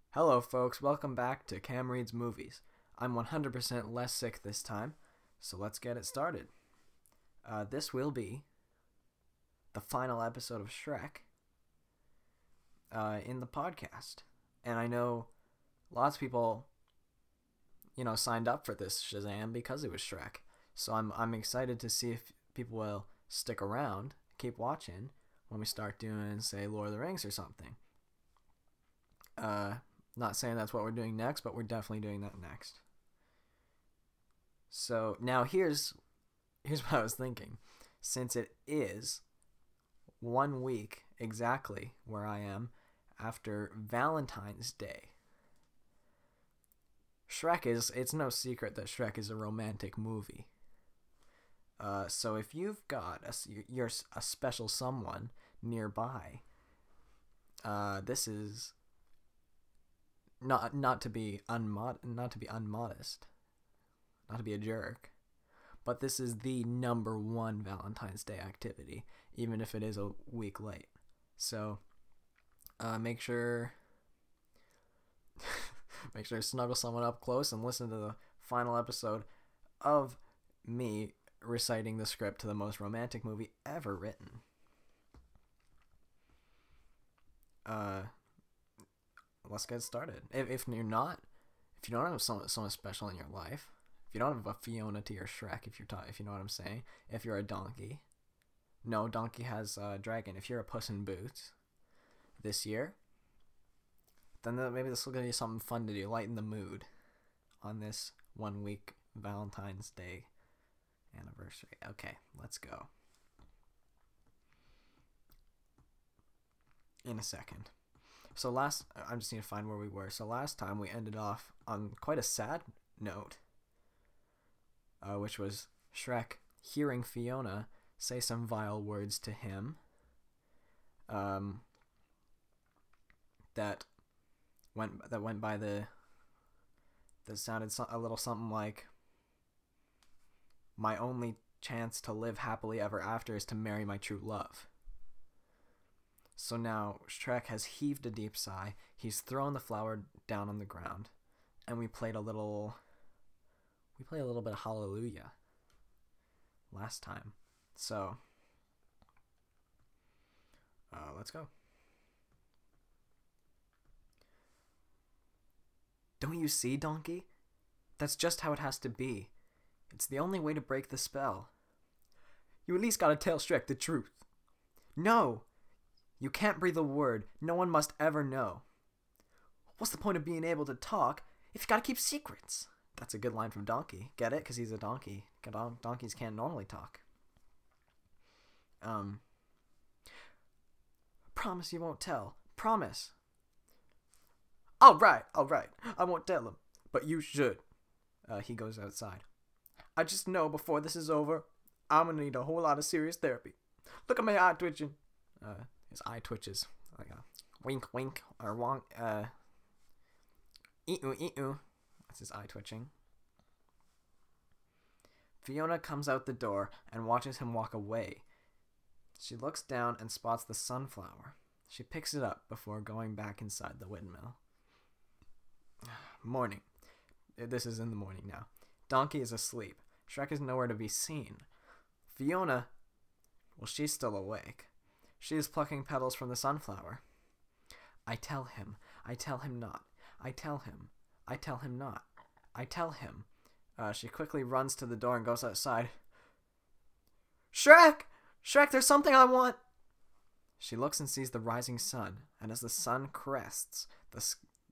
Hello, folks. Welcome back to Cam Reads Movies. I'm 100% less sick this time, so let's get it started. This will be the final episode of Shrek in the podcast. And I know lots of people, signed up for this Shazam because it was Shrek. So I'm excited to see if people will stick around, keep watching when we start doing, say, Lord of the Rings or something. Not saying that's what we're doing next, but we're definitely doing that next. So now here's what I was thinking. Since it is 1 week exactly where I am after Valentine's Day, it's no secret that Shrek is a romantic movie. So if you've got a special someone nearby, this is not to be unmodest, not to be a jerk, but this is the number one Valentine's Day activity, even if it is a week late. So, make sure to snuggle someone up close and listen to the final episode of me reciting the script to the most romantic movie ever written. Let's get started. If you don't have someone special in your life, if you don't have a Fiona to your Shrek, if you know what I'm saying, if you're a donkey, no, donkey has a dragon. If you're a Puss in Boots this year, then maybe this will give you something fun to do, lighten the mood on this 1 week Valentine's Day anniversary. Okay, let's go. In a second. So I just need to find where we were. So last time we ended off on quite a sad note, which was Shrek hearing Fiona say some vile words to him, that went by that sounded a little something like, "My only chance to live happily ever after is to marry my true love." So now Shrek has heaved a deep sigh. He's thrown the flower down on the ground, and we played a little bit of Hallelujah last time. So let's go. Don't you see, donkey? That's just how it has to be. It's the only way to break the spell. You at least gotta tell Shrek the truth. No! You can't breathe a word. No one must ever know. What's the point of being able to talk if you gotta keep secrets? That's a good line from Donkey. Get it? Because he's a donkey. Donkeys can't normally talk. Promise you won't tell. Promise. All right. I won't tell him. But you should. He goes outside. I just know before this is over, I'm gonna need a whole lot of serious therapy. Look at my eye twitching. His eye twitches like a wink, wink, or wonk. Ee-oo. That's his eye twitching. Fiona comes out the door and watches him walk away. She looks down and spots the sunflower. She picks it up before going back inside the windmill. Morning. This is in the morning now. Donkey is asleep. Shrek is nowhere to be seen. Fiona, well, she's still awake. She is plucking petals from the sunflower. I tell him not. I tell him not. I tell him. She quickly runs to the door and goes outside. Shrek! Shrek, there's something I want! She looks and sees the rising sun, and as the sun crests the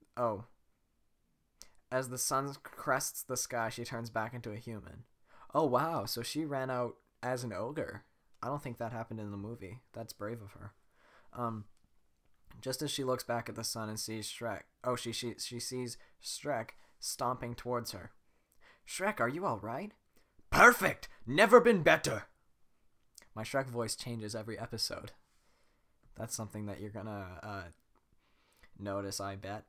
sky, she turns back into a human. Oh wow, so she ran out as an ogre. I don't think that happened in the movie. That's brave of her. Just as she looks back at the sun and sees Shrek. Oh, she sees Shrek stomping towards her. Shrek, are you all right? Perfect! Never been better! My Shrek voice changes every episode. That's something that you're gonna notice, I bet.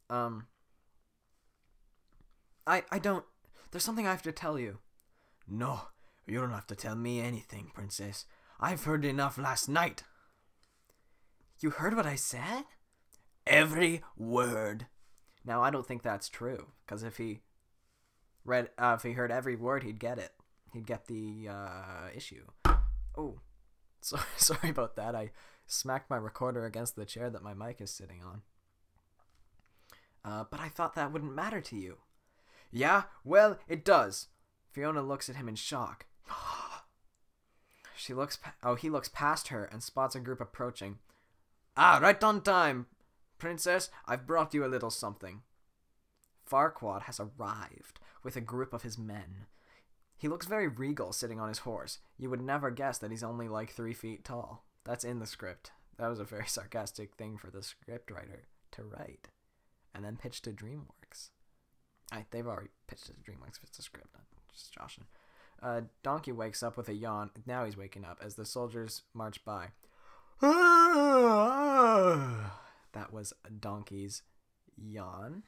There's something I have to tell you. No, you don't have to tell me anything, princess. I've heard enough last night. You heard what I said? Every word. Now, I don't think that's true, because if he heard every word, he'd get it. He'd get the issue. Oh, sorry about that. I smacked my recorder against the chair that my mic is sitting on. But I thought that wouldn't matter to you. Yeah, well, it does. Fiona looks at him in shock. He looks past her and spots a group approaching. Ah, right on time. Princess, I've brought you a little something. Farquaad has arrived with a group of his men. He looks very regal sitting on his horse. You would never guess that he's only like 3 feet tall. That's in the script. That was a very sarcastic thing for the script writer to write. And then pitch to DreamWorks. They've already pitched it to DreamWorks if it's a script. I'm just joshing. Donkey wakes up with a yawn. Now he's waking up as the soldiers march by. That was Donkey's yawn.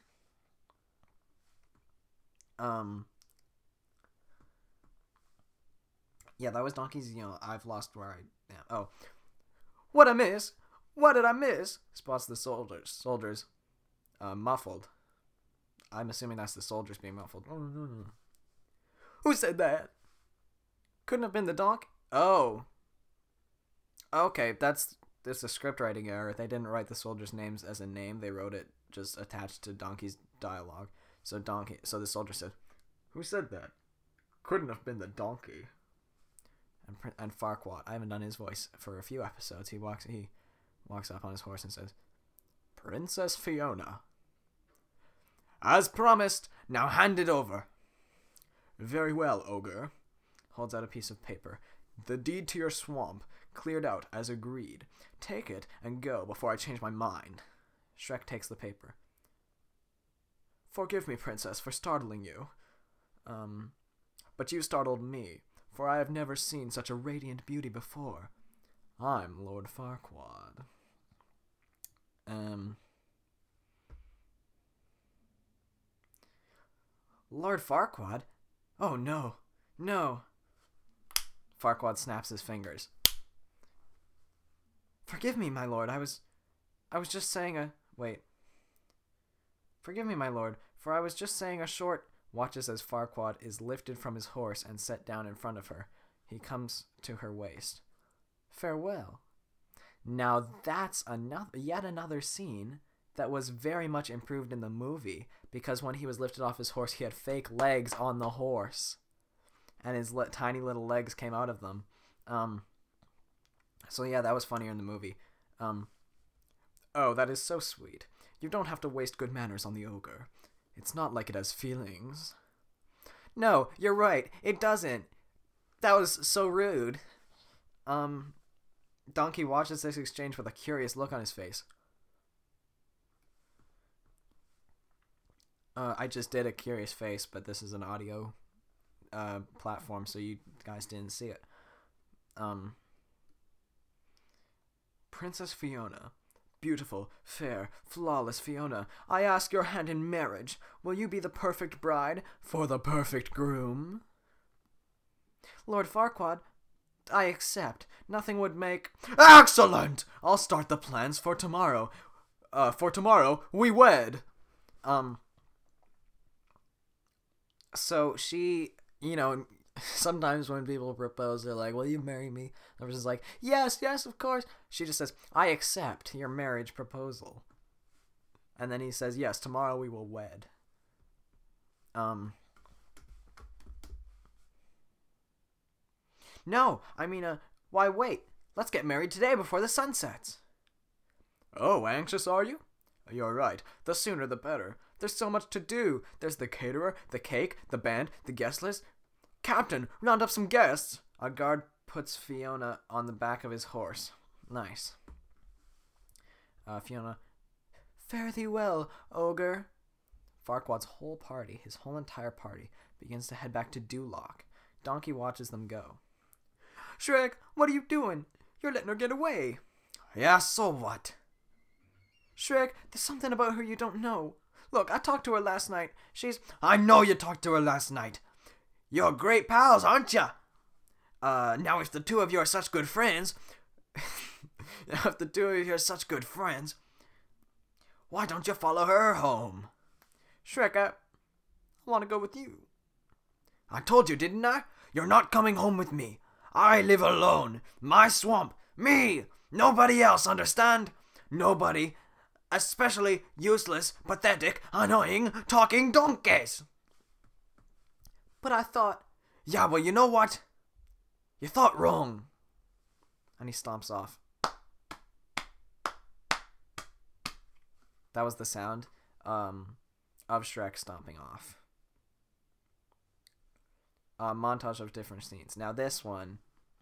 Yeah, that was Donkey's yawn. I've lost where I am. Oh. What I miss? What did I miss? Spots the soldiers. Muffled. I'm assuming that's the soldiers being muffled. Who said that? Couldn't have been the donkey. Oh. Okay, that's a script writing error. They didn't write the soldiers' names as a name. They wrote it just attached to Donkey's dialogue. So the soldier said, "Who said that? Couldn't have been the donkey." And Farquaad, I haven't done his voice for a few episodes. He walks up on his horse and says, "Princess Fiona. As promised, now hand it over." "Very well, ogre." Holds out a piece of paper. "The deed to your swamp, cleared out as agreed. Take it and go before I change my mind." Shrek takes the paper. "Forgive me, princess, for startling you. But you startled me, for I have never seen such a radiant beauty before. I'm Lord Farquaad." Lord Farquaad? Oh, no. No. Farquaad snaps his fingers. "Forgive me, my lord. I was just saying Wait. Forgive me, my lord, for I was just saying a short..." Watches as Farquaad is lifted from his horse and set down in front of her. He comes to her waist. "Farewell." Now that's yet another scene that was very much improved in the movie, because when he was lifted off his horse, he had fake legs on the horse, and his tiny little legs came out of them. So yeah, that was funnier in the movie. Oh, that is so sweet. You don't have to waste good manners on the ogre. It's not like it has feelings. No, you're right. It doesn't. That was so rude. Donkey watches this exchange with a curious look on his face. I just did a curious face, but this is an audio platform, so you guys didn't see it. "Princess Fiona. Beautiful, fair, flawless Fiona, I ask your hand in marriage. Will you be the perfect bride for the perfect groom?" "Lord Farquaad, I accept. Nothing would make..." "Excellent! I'll start the plans for tomorrow. For tomorrow, we wed." So she, sometimes when people propose, they're like, "Will you marry me?" The person's like, yes, of course." She just says, "I accept your marriage proposal." And then he says, "Yes, tomorrow we will wed." No, I mean, why wait? Let's get married today before the sun sets. "Oh, anxious are you?" "You're right. The sooner the better. There's so much to do. There's the caterer, the cake, the band, the guest list. Captain, round up some guests." A guard puts Fiona on the back of his horse. Nice. Fiona, "Fare thee well, ogre." Farquaad's whole entire party, begins to head back to Duloc. Donkey watches them go. "Shrek, what are you doing? You're letting her get away." "Yeah, so what?" "Shrek, there's something about her you don't know. Look, I talked to her last night. She's..." "I know you talked to her last night. You're great pals, aren't you? Now if the two of you are such good friends... why don't you follow her home?" Shrek, I want to go with you. I told you, didn't I? You're not coming home with me. I live alone. My swamp. Me. Nobody else, understand? Nobody. Especially useless, pathetic, annoying, talking donkeys. But I thought... Yeah, well, you know what? You thought wrong. And he stomps off. That was the sound of Shrek stomping off. Montage of different scenes. Now this one,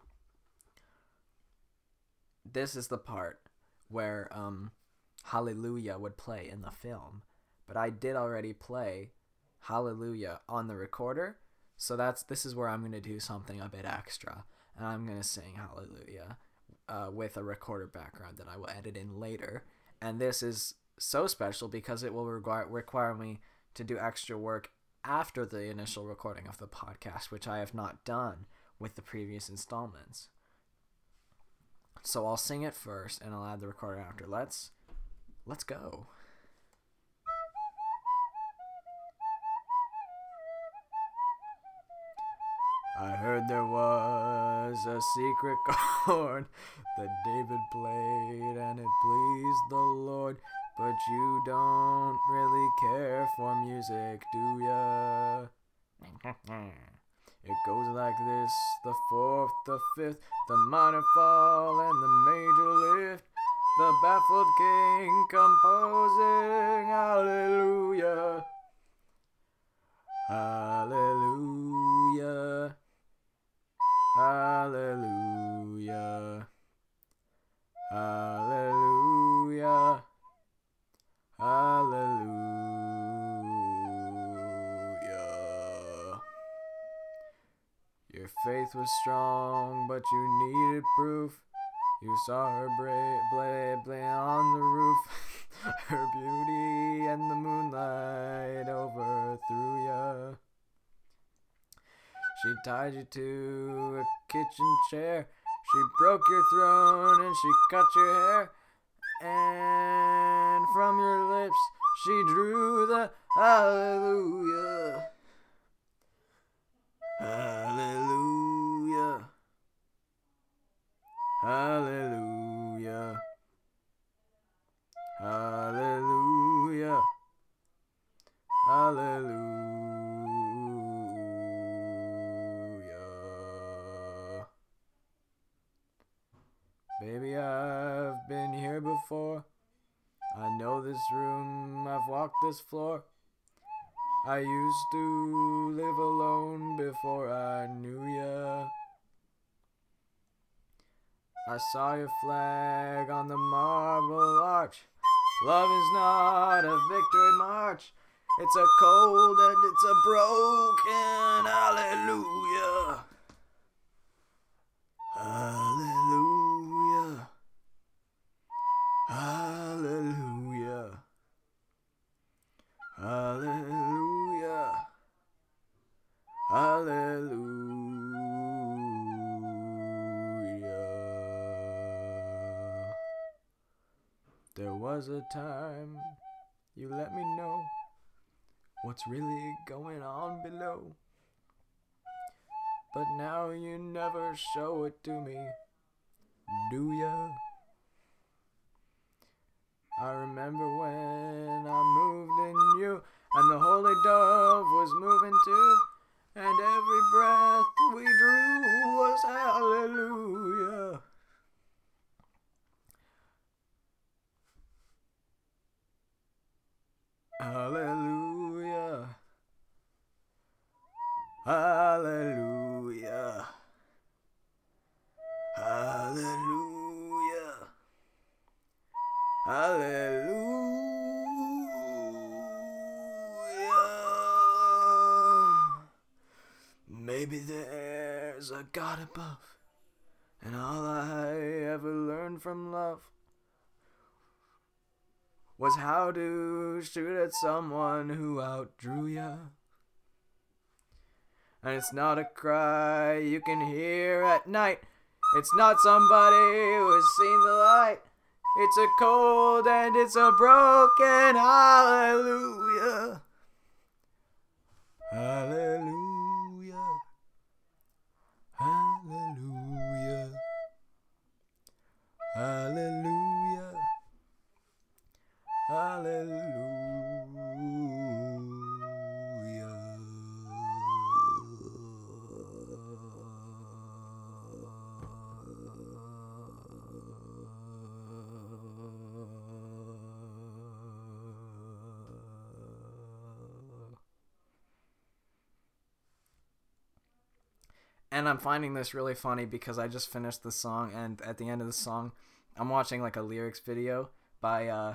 this is the part where Hallelujah would play in the film, but I did already play Hallelujah on the recorder, so this is where I'm going to do something a bit extra, and I'm going to sing Hallelujah with a recorder background that I will edit in later. And this is so special because it will require me to do extra work after the initial recording of the podcast, which I have not done with the previous installments. So I'll sing it first and I'll add the recording after. Let's go. I heard there was a secret chord that David played and it pleased the Lord. But you don't really care for music, do ya? It goes like this: the fourth, the fifth, the minor fall, and the major lift. The baffled king composing hallelujah. Hallelujah. Hallelujah. Hallelujah. Hallelujah. Your faith was strong, but you needed proof. You saw her blade on the roof. Her beauty and the moonlight overthrew ya. She tied you to a kitchen chair. She broke your throne and she cut your hair. And from your lips she drew the hallelujah. Hallelujah. Hallelujah. Hallelujah. Hallelujah. Baby, I've been here before. I know this room, I've walked this floor. I used to live alone before I knew ya. I saw your flag on the marble arch. Love is not a victory march. It's a cold and it's a broken hallelujah. Hallelujah. Hallelujah. Hallelujah. Hallelujah. There was a time you let me know what's really going on below. But now you never show it to me, do ya? I remember when I moved in you, and the holy dove was moving too, and every breath we drew was hallelujah. Hallelujah. Hallelujah. Hallelujah. Hallelujah. Maybe there's a God above, and all I ever learned from love was how to shoot at someone who outdrew ya. And it's not a cry you can hear at night. It's not somebody who has seen the light. It's a cold and it's a broken hallelujah. Hallelujah. Hallelujah. Hallelujah. Hallelujah. And I'm finding this really funny because I just finished the song, and at the end of the song, I'm watching like a lyrics video by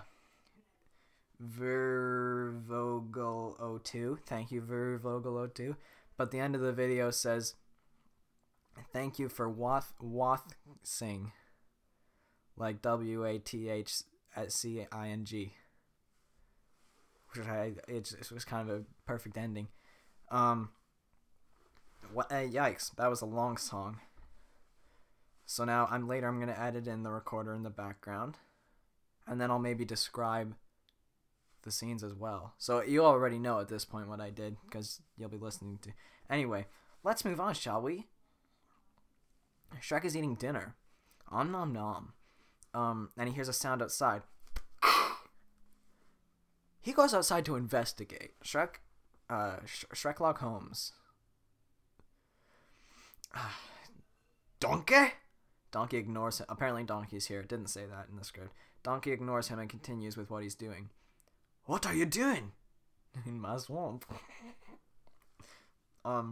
Vervogel02. Thank you, Vervogel02. But the end of the video says, "Thank you for Wathsing," like WATHCING, which it was kind of a perfect ending. Yikes, that was a long song. So now I'm gonna edit in the recorder in the background, and then I'll maybe describe the scenes as well. So you already know at this point what I did because you'll be listening to. Anyway, let's move on, shall we? Shrek is eating dinner. Om nom nom. And he hears a sound outside. He goes outside to investigate. Sherlock Holmes. Donkey? Donkey ignores him. Apparently Donkey's here. It didn't say that in the script. Donkey ignores him and continues with what he's doing. What are you doing? In my swamp. I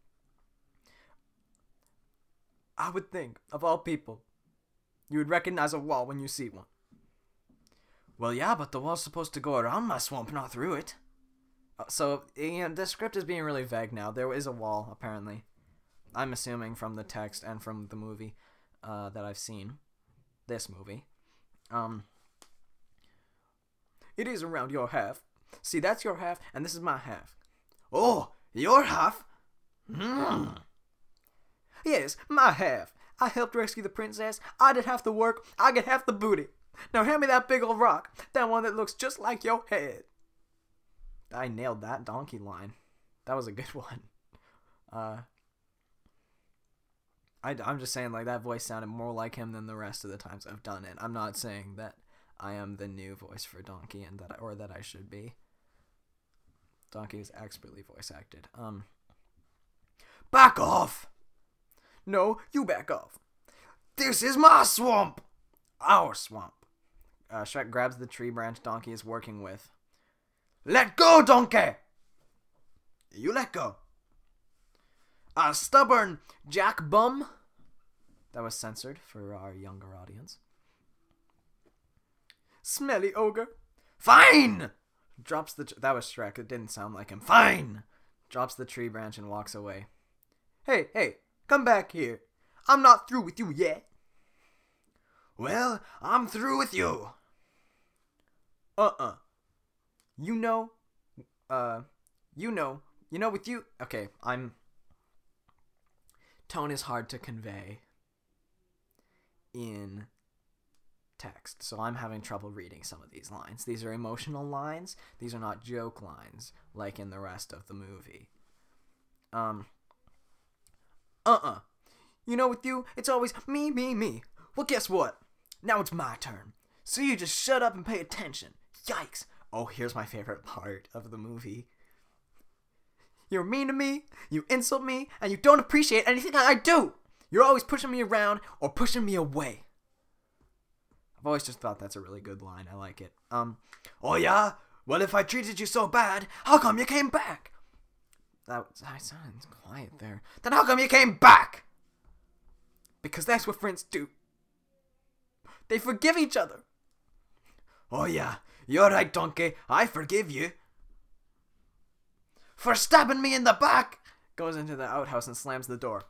would think, of all people, you would recognize a wall when you see one. Well, yeah, but the wall's supposed to go around my swamp, not through it. So, the script is being really vague now. There is a wall, apparently. I'm assuming from the text and from the movie that I've seen. This movie. It is around your half. See, that's your half, and this is my half. Oh, your half? Yes, my half. I helped rescue the princess. I did half the work. I get half the booty. Now hand me that big old rock. That one that looks just like your head. I nailed that donkey line. That was a good one. I'm just saying, like, that voice sounded more like him than the rest of the times I've done it. I'm not saying that I am the new voice for Donkey and that I should be. Donkey is expertly voice acted. Back off! No, you back off. This is my swamp! Our swamp. Shrek grabs the tree branch Donkey is working with. Let go, Donkey! You let go. A stubborn jack bum. That was censored for our younger audience. Smelly ogre. Fine! Drops the... That was Shrek. It didn't sound like him. Fine! Drops the tree branch and walks away. Hey, come back here. I'm not through with you yet. Well, I'm through with you. You know with you... Okay, Tone is hard to convey in text, so I'm having trouble reading some of these lines. These are emotional lines. These are not joke lines, like in the rest of the movie. You know, with you, it's always me, me, me. Well, guess what? Now it's my turn. So you just shut up and pay attention. Yikes. Oh, here's my favorite part of the movie. You're mean to me, you insult me, and you don't appreciate anything I do. You're always pushing me around or pushing me away. I've always just thought that's a really good line. I like it. Oh yeah? Well, if I treated you so bad, how come you came back? I sounded quiet there. Then how come you came back? Because that's what friends do. They forgive each other. Oh yeah, you're right, Donkey. I forgive you. For stabbing me in the back! Goes into the outhouse and slams the door.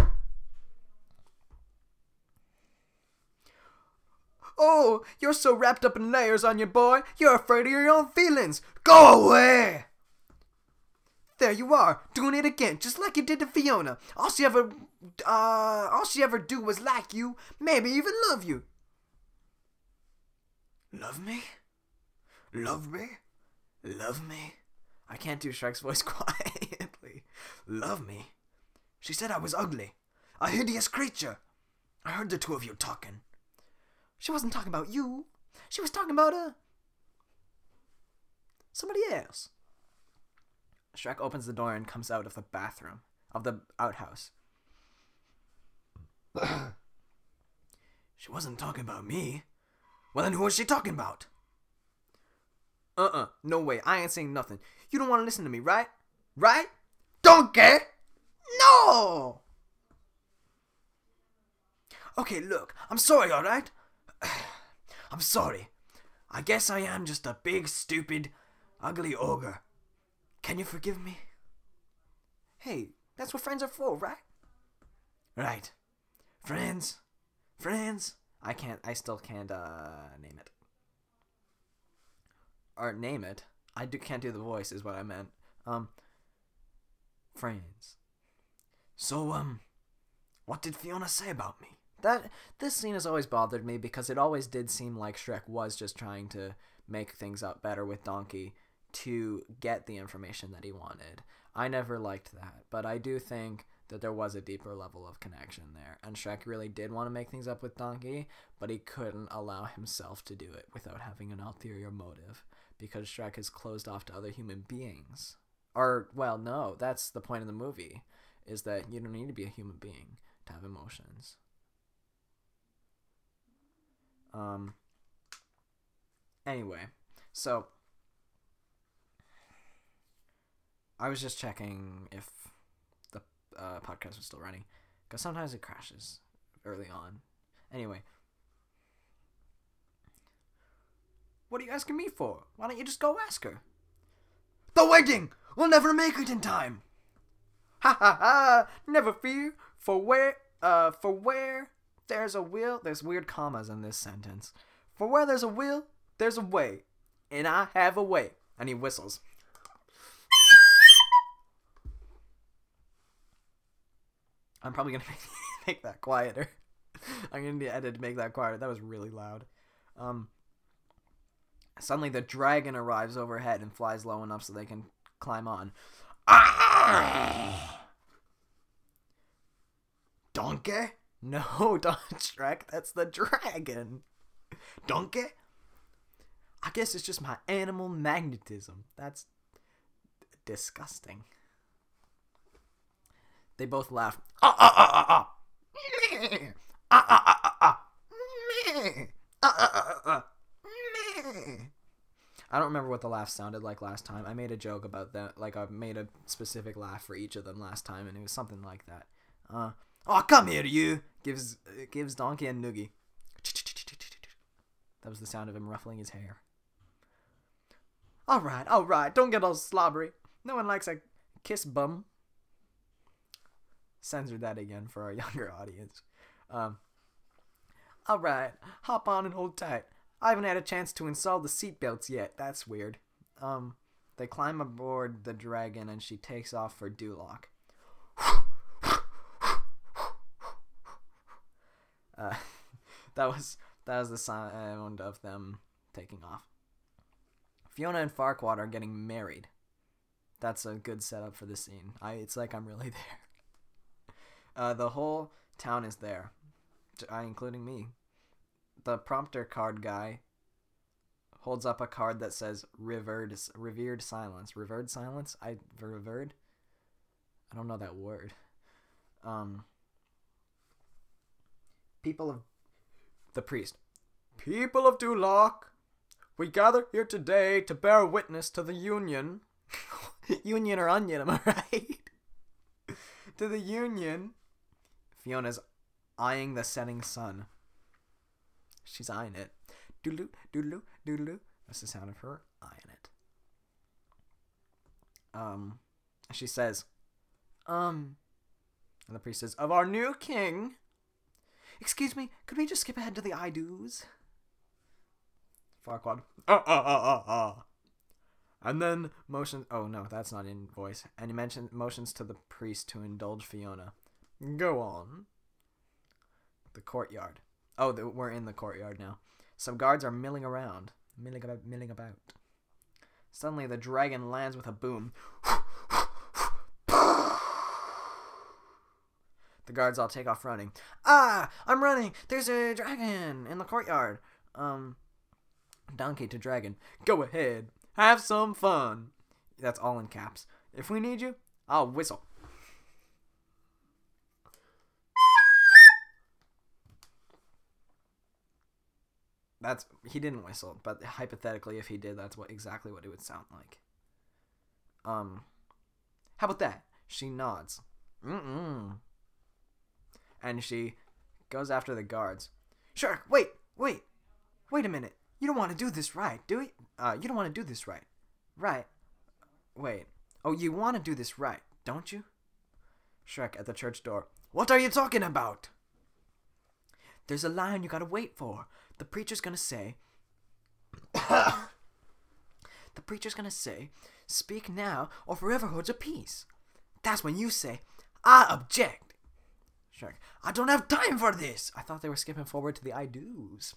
Oh, you're so wrapped up in layers on you, boy. You're afraid of your own feelings. Go away! There you are, doing it again, just like you did to Fiona. All she ever do was like you, maybe even love you. Love me? Love me? Love me? I can't do Shrek's voice quiet. ugly. Love me? She said I was ugly. A hideous creature. I heard the two of you talking. She wasn't talking about you. She was talking about, somebody else. Shrek opens the door and comes out of the bathroom, of the outhouse. She wasn't talking about me. Well, then who was she talking about? No way. I ain't saying nothing. You don't want to listen to me, right? Right? Donkey! No! Okay, look. I'm sorry, alright? I'm sorry. I guess I am just a big, stupid, ugly ogre. Can you forgive me? Hey, that's what friends are for, right? Right. Friends. I still can't, name it. Or name it. Can't do the voice is what I meant. Friends. So, what did Fiona say about me? This scene has always bothered me because it always did seem like Shrek was just trying to make things up better with Donkey to get the information that he wanted. I never liked that, but I do think that there was a deeper level of connection there, and Shrek really did want to make things up with Donkey, but he couldn't allow himself to do it without having an ulterior motive, because Shrek is closed off to other human beings. Or, well, no, that's the point of the movie, is that you don't need to be a human being to have emotions. Anyway, so I was just checking if the podcast was still running, because sometimes it crashes early on. Anyway, what are you asking me for? Why don't you just go ask her? The wedding! We'll never make it in time! Ha ha ha! Never fear, for where there's a will, there's weird commas in this sentence. For where there's a will, there's a way. And I have a way. And he whistles. I'm probably going to make that quieter. I'm going to be edited to make that quieter. That was really loud. Suddenly the dragon arrives overhead and flies low enough so they can climb on. Ah! Donkey? No, don't Shrek. That's the dragon. Donkey? I guess it's just my animal magnetism. That's disgusting. They both laugh. I don't remember what the laugh sounded like last time. I made a joke about that. Like, I made a specific laugh for each of them last time, and it was something like that. Oh, come here, you! Gives Donkey a noogie. That was the sound of him ruffling his hair. Alright, don't get all slobbery. No one likes a kiss bum. Censored that again for our younger audience. Alright, hop on and hold tight. I haven't had a chance to install the seatbelts yet. That's weird. They climb aboard the dragon and she takes off for Duloc. That was the sound of them taking off. Fiona and Farquaad are getting married. That's a good setup for the scene. It's like I'm really there. The whole town is there, including me. The prompter card guy holds up a card that says revered silence. Revered silence? Revered? I don't know that word. The priest. People of Duloc, we gather here today to bear witness to the union. Union or onion, am I right? To the union. Fiona's eyeing the setting sun. She's eyeing it. Doodaloo, doodaloo, doodaloo. That's the sound of her eyeing it. She says, and the priest says, of our new king. Excuse me, could we just skip ahead to the I-do's? Farquaad. And then motions. Oh no, that's not in voice. And he motions to the priest to indulge Fiona. Go on. The courtyard. Oh, we're in the courtyard now. Some guards are milling around. Milling about. Suddenly, the dragon lands with a boom. The guards all take off running. Ah! I'm running! There's a dragon in the courtyard. Donkey to dragon. Go ahead. Have some fun. That's all in caps. If we need you, I'll whistle. He didn't whistle, but hypothetically, if he did, that's exactly what it would sound like. How about that? She nods. And she goes after the guards. Shark, wait a minute. You don't want to do this right, do you? You don't want to do this right. Right. Wait. Oh, you want to do this right, don't you? Shrek at the church door. What are you talking about? There's a line you gotta wait for. The preacher's gonna say, speak now or forever hold your peace. That's when you say, I object. Shrek, I don't have time for this. I thought they were skipping forward to the I do's.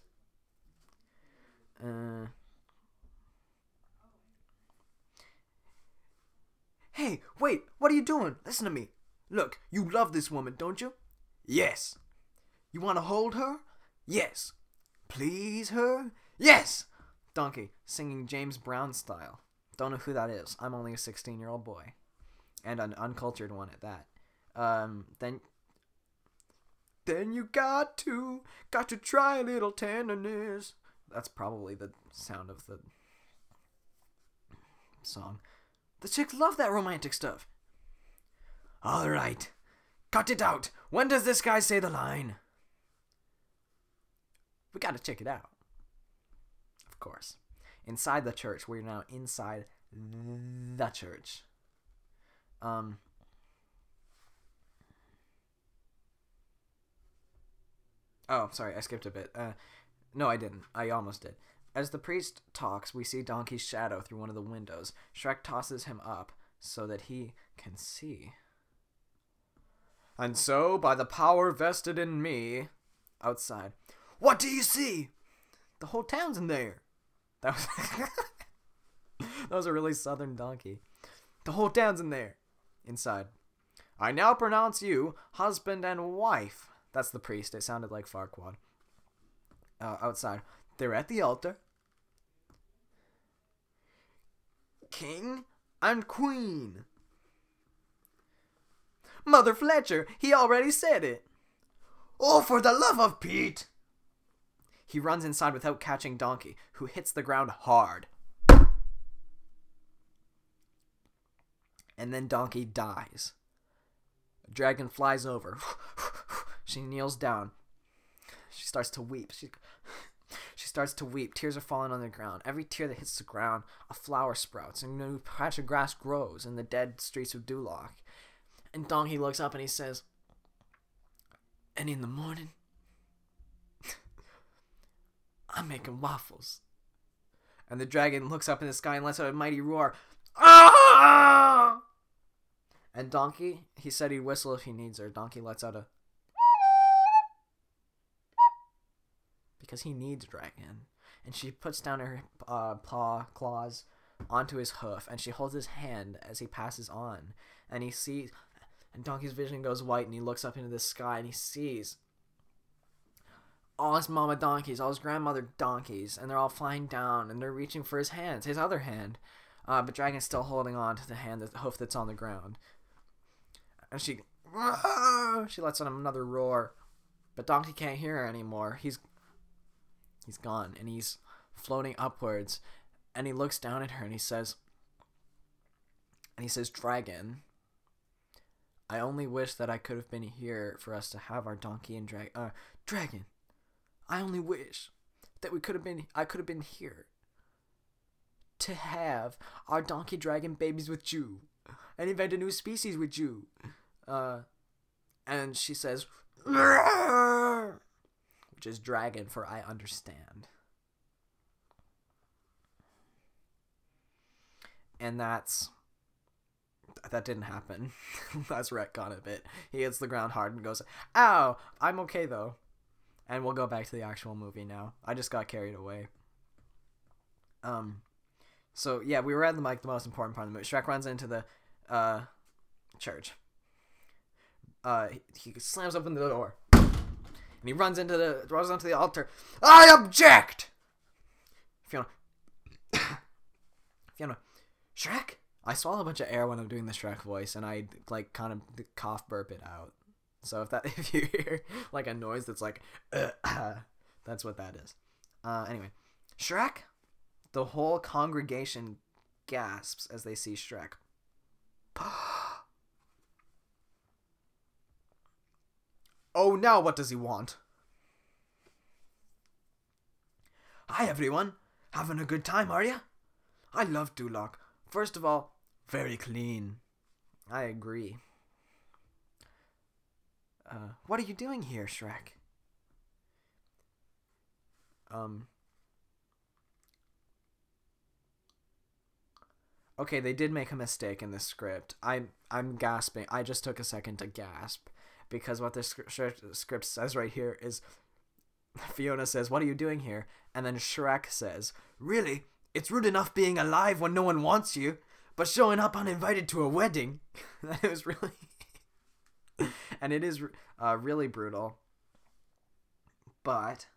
Hey, wait, what are you doing? Listen to me. Look, you love this woman, don't you? Yes. You want to hold her? Yes. Please her? Yes. Donkey, singing James Brown style. Don't know who that is. I'm only a 16-year-old boy. And an uncultured one at that. Then you got to try a little tenderness. That's probably the sound of the song. The chicks love that romantic stuff. All right. Cut it out. When does this guy say the line? We gotta check it out. Of course. Inside the church. We're now inside the church. Oh, sorry, I skipped a bit. No, I didn't. I almost did. As the priest talks, we see Donkey's shadow through one of the windows. Shrek tosses him up so that he can see. And so, by the power vested in me... Outside. What do you see? The whole town's in there. That was a really southern donkey. The whole town's in there. Inside. I now pronounce you husband and wife. That's the priest. It sounded like Farquaad. Outside. They're at the altar. King and Queen. Mother Fletcher, he already said it. Oh, for the love of Pete! He runs inside without catching Donkey, who hits the ground hard. And then Donkey dies. A dragon flies over. She kneels down. She starts to weep. She starts to weep. Tears are falling on the ground. Every tear that hits the ground, a flower sprouts, and a new patch of grass grows in the dead streets of Duloc. And Donkey looks up and he says, and in the morning, I'm making waffles. And the dragon looks up in the sky and lets out a mighty roar. Ah! And Donkey, he said he'd whistle if he needs her. Donkey lets out a... because he needs Dragon. And she puts down her claws onto his hoof, and she holds his hand as he passes on. And he sees... and Donkey's vision goes white, and he looks up into the sky, and he sees all his mama donkeys, all his grandmother donkeys, and they're all flying down, and they're reaching for his hands, his other hand. But Dragon's still holding on to the hand, the hoof that's on the ground. And she lets out another roar. But Donkey can't hear her anymore. He's gone, and he's floating upwards. And he looks down at her, and he says, Dragon, I only wish that I could have been here for us to have our donkey and Dragon, I only wish that I could have been here to have our donkey dragon babies with you and invent a new species with you. And she says, which is dragon for I understand. And that didn't happen. Let's retcon a bit. He hits the ground hard and goes, ow, I'm okay though. And we'll go back to the actual movie now. I just got carried away. So yeah, we were at the most important part of the movie. Shrek runs into the church. he slams open the door. And he runs onto the altar. I object! Fiona. Shrek? I swallow a bunch of air when I'm doing the Shrek voice, and I, like, kind of cough burp it out. So if you hear, like, a noise that's like, that's what that is. Anyway. Shrek? The whole congregation gasps as they see Shrek. Oh, now what does he want? Hi, everyone. Having a good time, are ya? I love Duloc. First of all, very clean. I agree. What are you doing here, Shrek? Okay, they did make a mistake in the script. I'm gasping. I just took a second to gasp because what the script says right here is Fiona says, "What are you doing here?" And then Shrek says, "Really? It's rude enough being alive when no one wants you, but showing up uninvited to a wedding." That was really and it is really brutal. But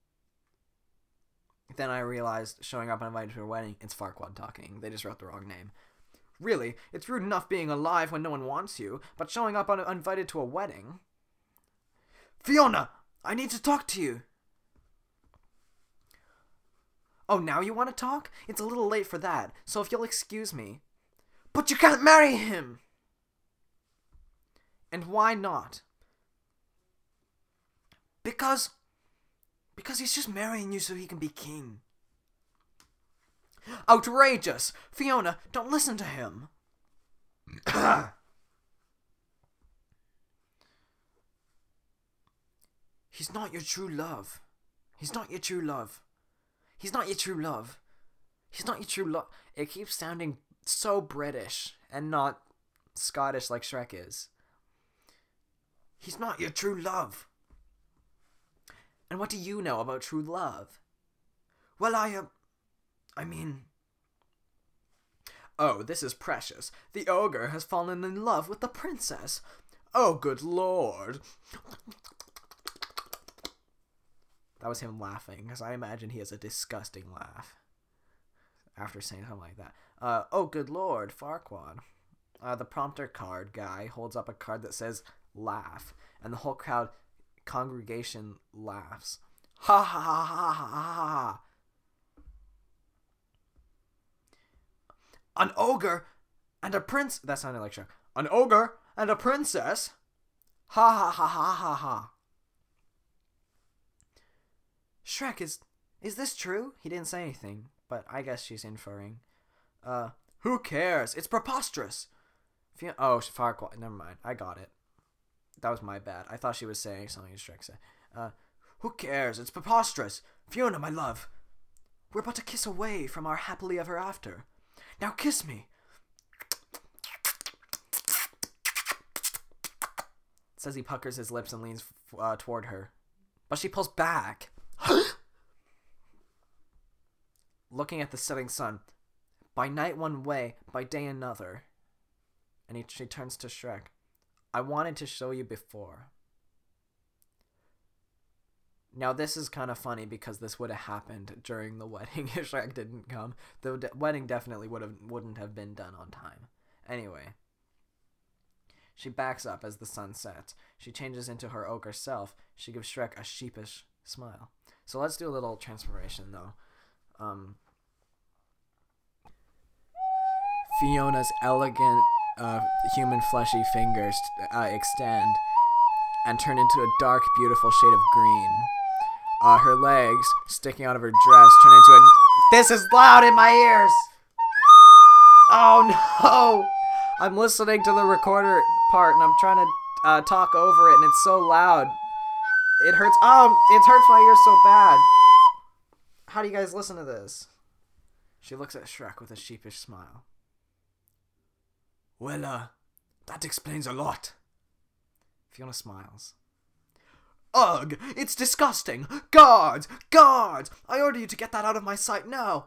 then I realized showing up uninvited to a wedding, it's Farquaad talking. They just wrote the wrong name. Really, it's rude enough being alive when no one wants you, but showing up uninvited to a wedding? Fiona, I need to talk to you. Oh, now you want to talk? It's a little late for that, so if you'll excuse me. But you can't marry him! And why not? Because he's just marrying you so he can be king. Outrageous! Fiona, don't listen to him. He's not your true love. He's not your true love. He's not your true love. He's not your true love. It keeps sounding so British and not Scottish like Shrek is. He's not your true love. And what do you know about true love? Well, I mean... Oh, this is precious. The ogre has fallen in love with the princess. Oh, good lord. That was him laughing, because I imagine he has a disgusting laugh after saying something like that. Oh, good lord, Farquaad. The prompter card guy holds up a card that says laugh, and the whole congregation laughs. Ha ha ha ha ha ha. An ogre and a prince. That sounded like Shrek. An ogre and a princess. Ha ha ha ha ha ha. Shrek, is this true? He didn't say anything, but I guess she's inferring. Who cares? It's preposterous. Oh, Farquaad. Never mind. I got it. That was my bad. I thought she was saying something Shrek said. Who cares? It's preposterous. Fiona, my love. We're but a kiss away from our happily ever after. Now kiss me. Says he puckers his lips and leans toward her. But she pulls back. Looking at the setting sun. By night one way, by day another. And she turns to Shrek. I wanted to show you before. Now this is kind of funny because this would have happened during the wedding if Shrek didn't come. The wedding definitely wouldn't have been done on time. Anyway. She backs up as the sun sets. She changes into her ogre self. She gives Shrek a sheepish smile. So let's do a little transformation though. Fiona's elegant human fleshy fingers extend and turn into a dark, beautiful shade of green. Her legs, sticking out of her dress, turn into a... This is loud in my ears! Oh no! I'm listening to the recorder part and I'm trying to talk over it and it's so loud. It hurts... it hurts my ears so bad. How do you guys listen to this? She looks at Shrek with a sheepish smile. Well, that explains a lot. Fiona smiles. Ugh, it's disgusting. Guards! Guards! I order you to get that out of my sight now.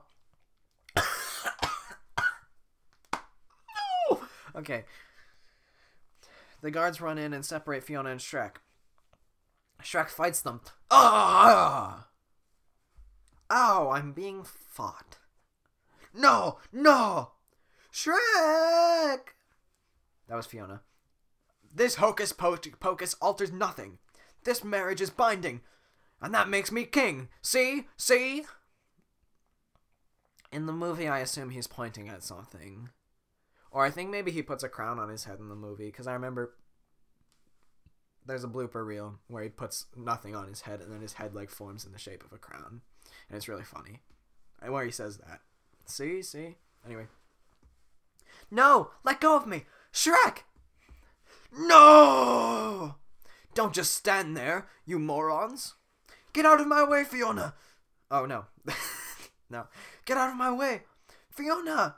Okay. The guards run in and separate Fiona and Shrek. Shrek fights them. Ah! Ow, I'm being fought. No! No! Shrek! That was Fiona. This hocus pocus alters nothing. This marriage is binding. And that makes me king. See? See? In the movie, I assume he's pointing at something. Or I think maybe he puts a crown on his head in the movie. Because I remember there's a blooper reel where he puts nothing on his head. And then his head like forms in the shape of a crown. And it's really funny. And where he says that. See? See? Anyway. No! Let go of me! Shrek! No! Don't just stand there, you morons. Get out of my way, Fiona. Oh, no. No. Get out of my way. Fiona!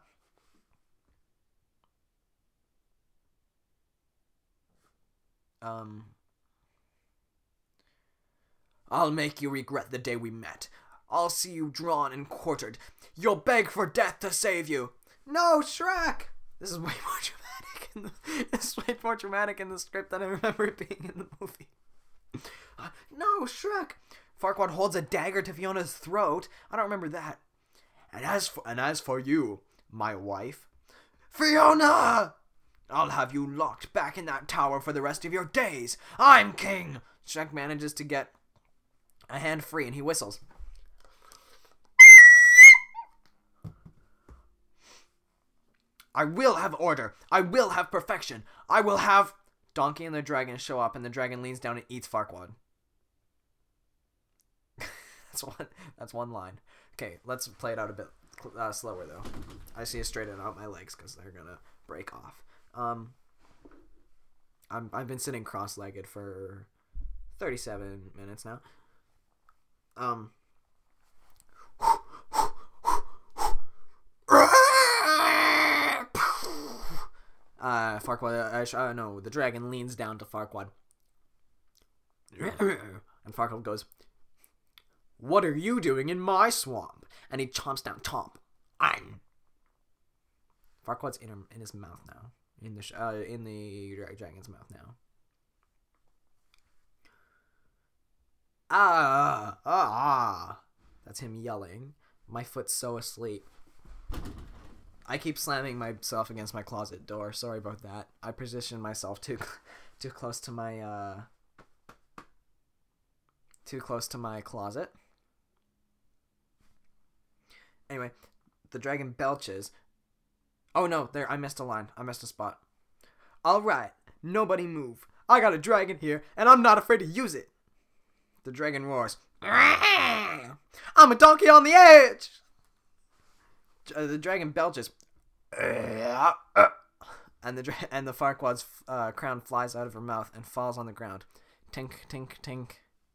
I'll make you regret the day we met. I'll see you drawn and quartered. You'll beg for death to save you. No, Shrek! This is way more dramatic in the script than I remember it being in the movie. No, Shrek! Farquaad holds a dagger to Fiona's throat. I don't remember that. And as for you, my wife, Fiona! I'll have you locked back in that tower for the rest of your days. I'm king! Shrek manages to get a hand free and he whistles. I will have order. I will have perfection. I will have... Donkey and the dragon show up and the dragon leans down and eats Farquaad. That's one line. Okay, let's play it out a bit slower though. I see to straighten out my legs because they're gonna break off. I've been sitting cross-legged for 37 minutes now. Farquaad, no, the dragon leans down to Farquaad. And Farquaad goes, "What are you doing in my swamp?" And he chomps down Tomp. Farquaad's in his mouth now. In the dragon's mouth now. That's him yelling. My foot's so asleep. I keep slamming myself against my closet door. Sorry about that. I positioned myself too close to my closet. Anyway, the dragon belches. Oh no, there, I missed a line. I missed a spot. Alright, nobody move. I got a dragon here, and I'm not afraid to use it. The dragon roars. I'm a donkey on the edge! The dragon belches. And the Farquaad's crown flies out of her mouth and falls on the ground. Tink, tink, tink.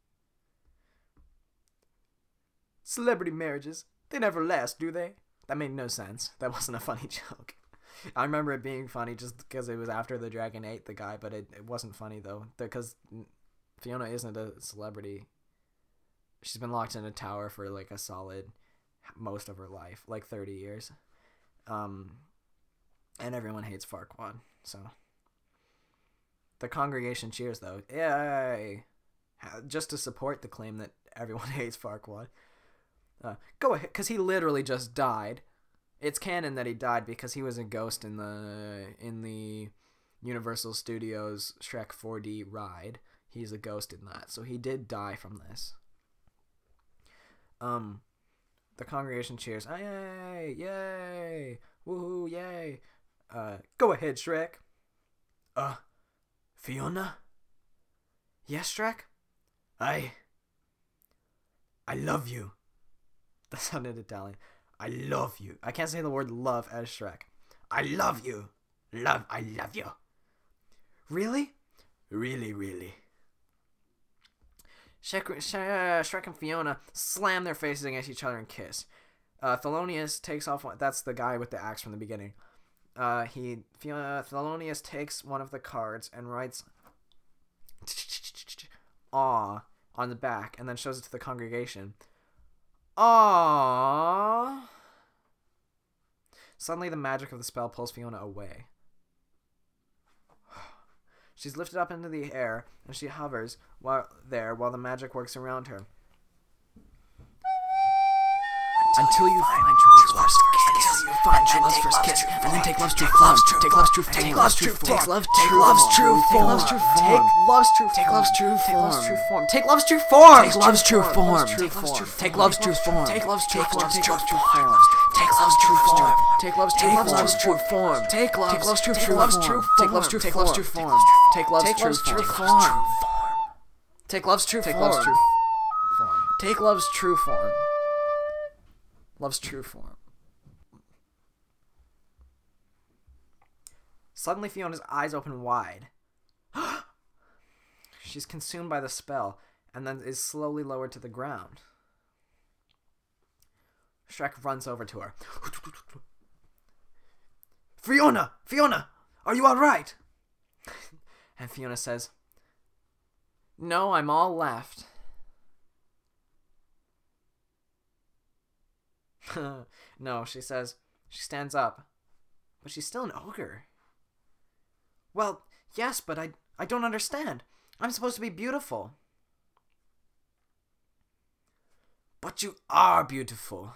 Celebrity marriages. They never last, do they? That made no sense. That wasn't a funny joke. I remember it being funny just because it was after the dragon ate the guy, but it wasn't funny though. Because Fiona isn't a celebrity. She's been locked in a tower for like a solid most of her life, like 30 years. And everyone hates Farquaad, so. The congregation cheers though. Yay! Just to support the claim that everyone hates Farquaad. Go ahead, because he literally just died. It's canon that he died because he was a ghost in the Universal Studios Shrek 4D ride. He's a ghost in that, so he did die from this. The congregation cheers. Yay! Yay! Woohoo! Yay! Go ahead, Shrek. Fiona? Yes, Shrek? I love you. That sounded Italian. I love you. I can't say the word love as Shrek. I love you. I love you. Really? Really, really. Shrek and Fiona slam their faces against each other and kiss. Thelonious takes off one. That's the guy with the axe from the beginning. Thelonious takes one of the cards and writes "Aw" on the back, and then shows it to the congregation. Aww. Suddenly, the magic of the spell pulls Fiona away. She's lifted up into the air, and she hovers while the magic works around her. Until you find true love's first kiss, and then take love's true form. Take love's true form. Take love's true form. Take love's true form. Take love's true form. Take love's true form. Take love's true form. Take love's true form. Take love's true form. Take love's true form. Take love's true form. Take love's true form. Take love's true form. Take love's true form. Take love's true form. Take love's true form. Take love's true form. Take love's true form. Take love's true form. Take love's true form. Love's true form. Suddenly, Fiona's eyes open wide. She's consumed by the spell, and then is slowly lowered to the ground. Shrek runs over to her. Fiona! Fiona! Are you alright? And Fiona says, No, I'm all left. No, she says. She stands up. But she's still an ogre. Well, yes, but I don't understand. I'm supposed to be beautiful. But you are beautiful.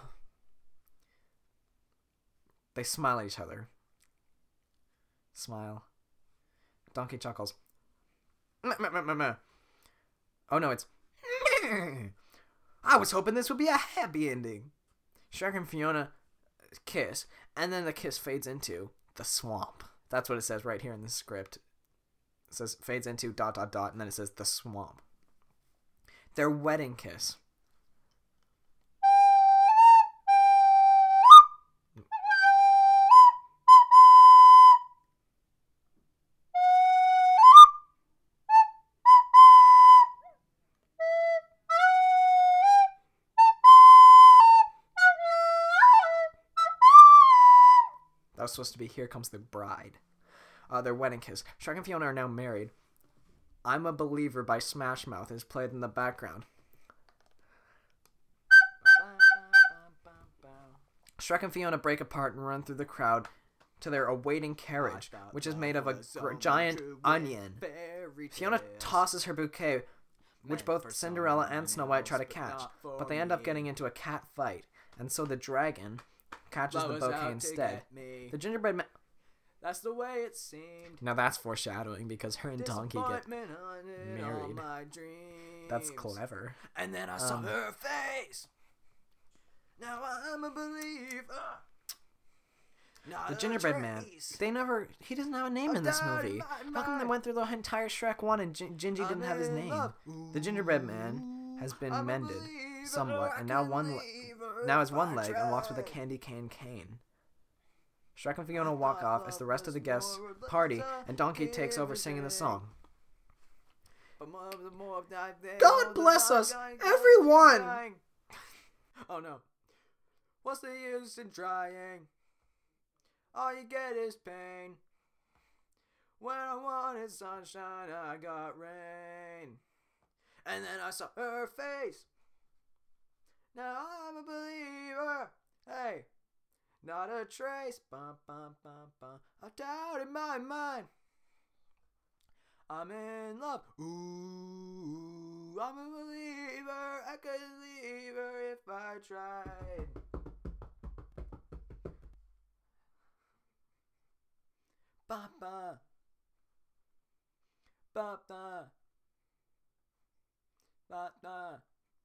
They smile at each other. Smile. Donkey chuckles. Oh no, it's I was hoping this would be a happy ending. Shrek and Fiona kiss, and then the kiss fades into the swamp. That's what it says right here in the script. It says fades into ... and then it says the swamp. Their wedding kiss. That was supposed to be Here Comes the Bride. Their wedding kiss. Shrek and Fiona are now married. I'm a Believer by Smash Mouth is played in the background. Shrek and Fiona break apart and run through the crowd to their awaiting carriage, which is made of a giant onion. Fiona tosses her bouquet, which both Cinderella and Snow White try to catch, but they end up getting into a cat fight, and so the dragon catches the bouquet instead. The gingerbread man... That's the way it seemed. Now that's foreshadowing because her and Donkey get married. That's clever. And then I saw her face. Now I'm a believer. The gingerbread man. He doesn't have a name in this movie. How come they went through the entire Shrek 1 and Gingy didn't have his name? The gingerbread man has been mended somewhat and now has one leg and walks with a candy cane. Shrek and Fiona walk off as the rest of the guests party, and Donkey takes over singing the song. God bless us, everyone! Oh no. What's the use in trying? All you get is pain. When I wanted sunshine, I got rain. And then I saw her face. Now I'm a believer. Hey. Not a trace of doubt in my mind. I'm in love. Ooh, I'm a believer. I could leave her if I tried. Ba-ba. Ba-ba. Ba-ba.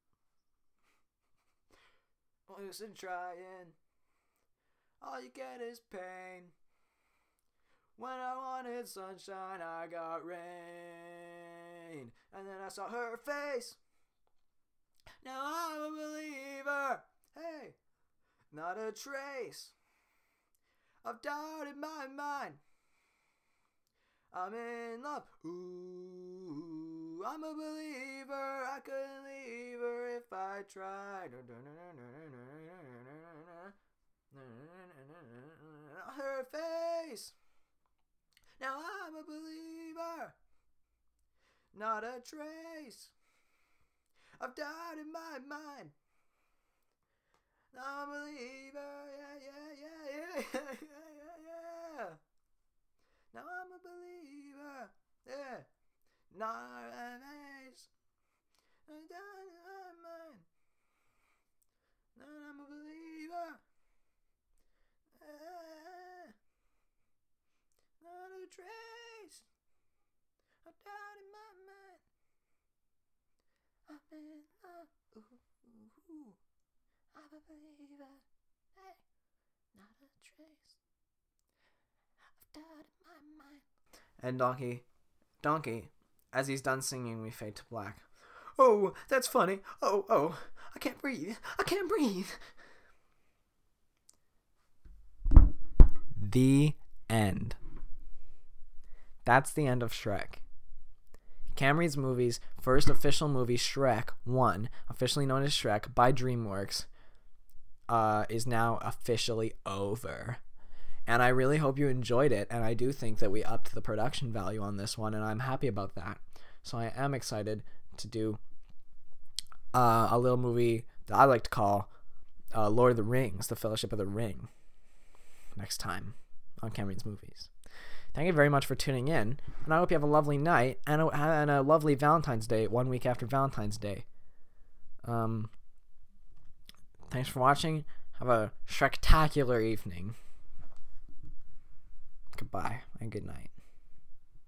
Listen, trying. All you get is pain. When I wanted sunshine, I got rain. And then I saw her face. Now I'm a believer. Hey, not a trace of doubt in my mind. I'm in love. Ooh, I'm a believer. I couldn't leave her if I tried. Her face. Now I'm a believer. Not a trace of doubt in my mind. Now I'm a believer. Yeah. Now I'm a believer. Yeah. I'm in love. Ooh. I'm a believer. Hey, not a trace of doubt in my mind. And Donkey, as he's done singing, we fade to black. Oh, that's funny. Oh, I can't breathe. The end. That's the end of Shrek. Camry's Movies' first official movie, Shrek 1, officially known as Shrek by DreamWorks, is now officially over. And I really hope you enjoyed it, and I do think that we upped the production value on this one, and I'm happy about that. So I am excited to do a little movie that I like to call Lord of the Rings, The Fellowship of the Ring, next time on Cameron's Movies. Thank you very much for tuning in, and I hope you have a lovely night and a lovely Valentine's Day, 1 week after Valentine's Day. Thanks for watching. Have a Shrektacular evening. Goodbye and good night.